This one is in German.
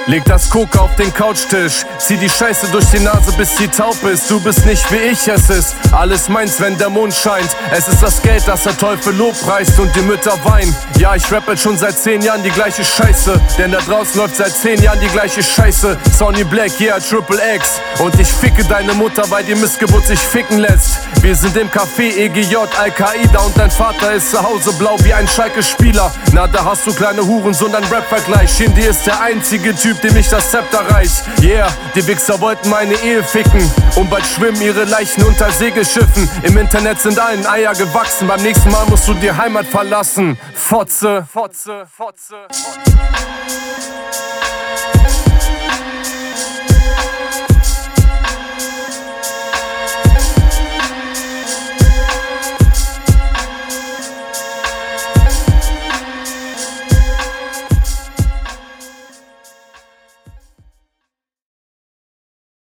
Leg das Coke auf den Couchtisch, zieh die Scheiße durch die Nase, bis sie taub ist. Du bist nicht wie ich, es ist alles meins, wenn der Mond scheint. Es ist das Geld, das der Teufel lobpreist und die Mütter weinen. Ja, ich rappe schon seit 10 Jahren die gleiche Scheiße, denn da draußen läuft seit 10 Jahren die gleiche Scheiße. Sonny Black, yeah, Triple X. Und ich ficke deine Mutter, weil die Missgeburt sich ficken lässt. Wir sind im Café EGJ, Al-Qaida und dein Vater ist zu Hause blau wie ein Schalke-Spieler. Na, da hast du kleine Hurensohn, ein Rap-Vergleich. Shindy ist der einzige Typ, dem ich das Zepter reich. Yeah, die Wichser wollten meine Ehe ficken und bald schwimmen ihre Leichen unter Segelschiffen. Im Internet sind allen Eier gewachsen, beim nächsten Mal musst du die Heimat verlassen. Fotze, Fotze, Fotze, Fotze.